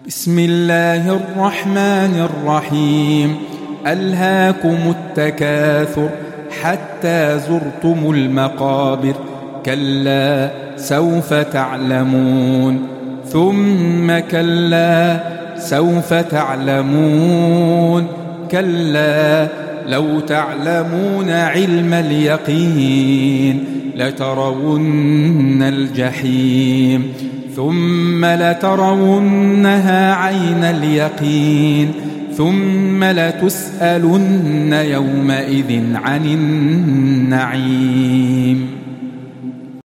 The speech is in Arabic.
بسم الله الرحمن الرحيم. ألهاكم التكاثر حتى زرتم المقابر، كلا سوف تعلمون، ثم كلا سوف تعلمون، كلا لو تعلمون علم اليقين لترون الجحيم، ثم لترونها عين اليقين، ثم لتسألن يومئذ عن النعيم.